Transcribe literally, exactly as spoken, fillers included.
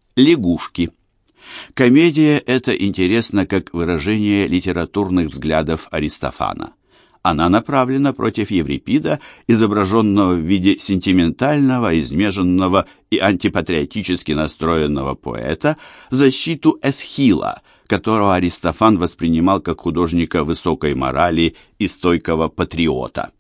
Лягушки. Комедия эта интересна как выражение литературных взглядов Аристофана. Она направлена против Еврипида, изображенного в виде сентиментального, изнеженного и антипатриотически настроенного поэта, в защиту Эсхила, которого Аристофан воспринимал как художника высокой морали и стойкого патриота.